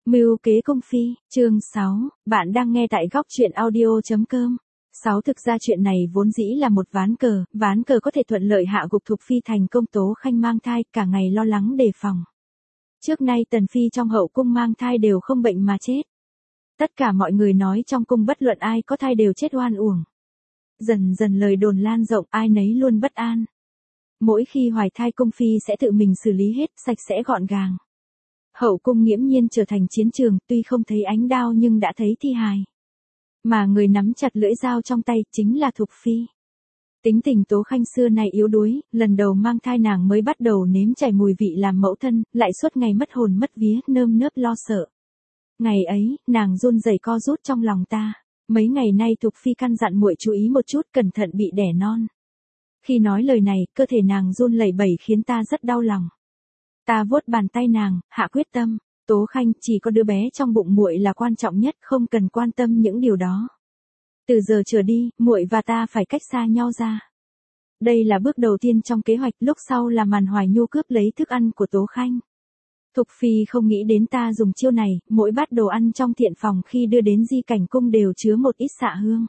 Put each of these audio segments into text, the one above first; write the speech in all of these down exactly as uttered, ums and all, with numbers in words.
Mưu kế cung phi, chương sáu, bạn đang nghe tại góc truyện audio chấm com. sáu Thực ra chuyện này vốn dĩ là một ván cờ, ván cờ có thể thuận lợi hạ gục Thục Phi thành công. Tố Khanh mang thai, cả ngày lo lắng đề phòng. Trước nay Tần Phi trong hậu cung mang thai đều không bệnh mà chết. Tất cả mọi người nói trong cung bất luận ai có thai đều chết oan uổng. Dần dần lời đồn lan rộng, ai nấy luôn bất an. Mỗi khi hoài thai cung phi sẽ tự mình xử lý hết, sạch sẽ gọn gàng. Hậu cung nghiễm nhiên trở thành chiến trường, tuy không thấy ánh đao nhưng đã thấy thi hài. Mà người nắm chặt lưỡi dao trong tay chính là Thục Phi. Tính tình Tố Khanh xưa nay yếu đuối, lần đầu mang thai nàng mới bắt đầu nếm trải mùi vị làm mẫu thân, lại suốt ngày mất hồn mất vía, nơm nớp lo sợ. Ngày ấy, nàng run rẩy co rút trong lòng ta. Mấy ngày nay Thục Phi căn dặn muội chú ý một chút, cẩn thận bị đẻ non. Khi nói lời này, cơ thể nàng run lẩy bẩy khiến ta rất đau lòng. Ta vuốt bàn tay nàng, hạ quyết tâm, Tố Khanh, chỉ có đứa bé trong bụng muội là quan trọng nhất, không cần quan tâm những điều đó. Từ giờ trở đi, muội và ta phải cách xa nhau ra. Đây là bước đầu tiên trong kế hoạch, lúc sau là màn Hoài Nhu cướp lấy thức ăn của Tố Khanh. Thục Phi không nghĩ đến ta dùng chiêu này, mỗi bát đồ ăn trong thiện phòng khi đưa đến di cảnh cung đều chứa một ít xạ hương.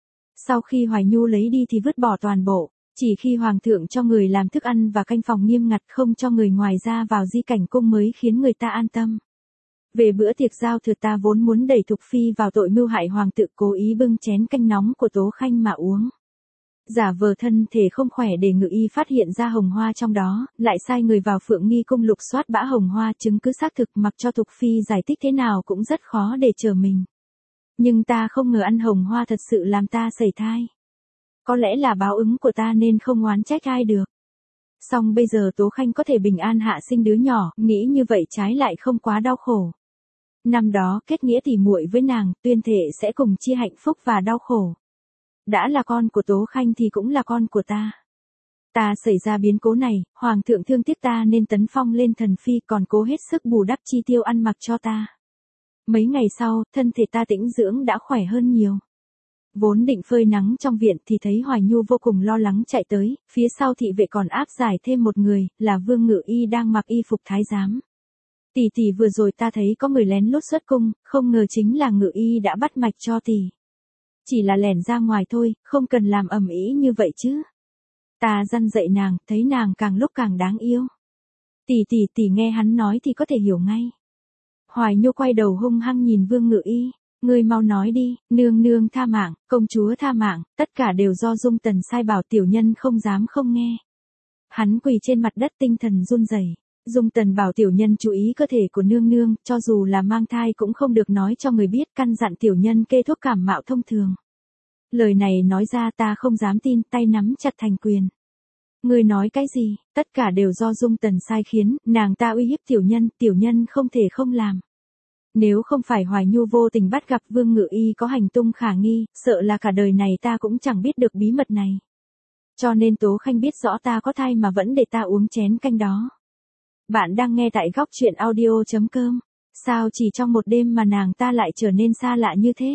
Sau khi Hoài Nhu lấy đi thì vứt bỏ toàn bộ. Chỉ khi hoàng thượng cho người làm thức ăn và canh phòng nghiêm ngặt không cho người ngoài ra vào di cảnh cung mới khiến người ta an tâm. Về bữa tiệc giao thừa ta vốn muốn đẩy Thục Phi vào tội mưu hại hoàng tự, cố ý bưng chén canh nóng của Tố Khanh mà uống. Giả vờ thân thể không khỏe để ngự y phát hiện ra hồng hoa trong đó, lại sai người vào Phượng Nghi cung lục soát bã hồng hoa, chứng cứ xác thực, mặc cho Thục Phi giải thích thế nào cũng rất khó để chờ mình. Nhưng ta không ngờ ăn hồng hoa thật sự làm ta sẩy thai. Có lẽ là báo ứng của ta nên không oán trách ai được. Song bây giờ Tố Khanh có thể bình an hạ sinh đứa nhỏ, nghĩ như vậy trái lại không quá đau khổ. Năm đó kết nghĩa tỉ muội với nàng, tuyên thệ sẽ cùng chia hạnh phúc và đau khổ. Đã là con của Tố Khanh thì cũng là con của ta. Ta xảy ra biến cố này, hoàng thượng thương tiếc ta nên tấn phong lên thần phi, còn cố hết sức bù đắp chi tiêu ăn mặc cho ta. Mấy ngày sau, thân thể ta tĩnh dưỡng đã khỏe hơn nhiều. Vốn định phơi nắng trong viện thì thấy Hoài Nhu vô cùng lo lắng chạy tới, phía sau thị vệ còn áp giải thêm một người, là Vương Ngự Y đang mặc y phục thái giám. Tỷ tỷ, vừa rồi ta thấy có người lén lút xuất cung, không ngờ chính là Ngự Y đã bắt mạch cho tỷ. Chỉ là lẻn ra ngoài thôi, không cần làm ầm ĩ như vậy chứ. Ta răn dạy nàng, thấy nàng càng lúc càng đáng yêu. Tỷ tỷ tỷ nghe hắn nói thì có thể hiểu ngay. Hoài Nhu quay đầu hung hăng nhìn Vương Ngự Y. Ngươi mau nói đi, nương nương tha mạng, công chúa tha mạng, tất cả đều do Dung Tần sai bảo, tiểu nhân không dám không nghe. Hắn quỳ trên mặt đất tinh thần run rẩy. Dung Tần bảo tiểu nhân chú ý cơ thể của nương nương, cho dù là mang thai cũng không được nói cho người biết, căn dặn tiểu nhân kê thuốc cảm mạo thông thường. Lời này nói ra ta không dám tin, tay nắm chặt thành quyền. Ngươi nói cái gì, tất cả đều do Dung Tần sai khiến, nàng ta uy hiếp tiểu nhân, tiểu nhân không thể không làm. Nếu không phải Hoài Nhu vô tình bắt gặp Vương Ngự Y có hành tung khả nghi, sợ là cả đời này ta cũng chẳng biết được bí mật này. Cho nên Tố Khanh biết rõ ta có thai mà vẫn để ta uống chén canh đó. Bạn đang nghe tại góc truyện audio chấm com. Sao chỉ trong một đêm mà nàng ta lại trở nên xa lạ như thế?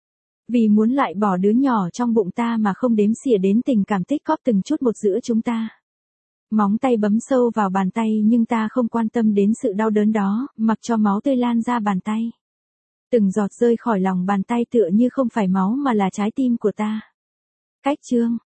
Vì muốn loại bỏ đứa nhỏ trong bụng ta mà không đếm xỉa đến tình cảm tích góp từng chút một giữa chúng ta. Móng tay bấm sâu vào bàn tay nhưng ta không quan tâm đến sự đau đớn đó, mặc cho máu tươi lan ra bàn tay. Từng giọt rơi khỏi lòng bàn tay tựa như không phải máu mà là trái tim của ta. Cách chương,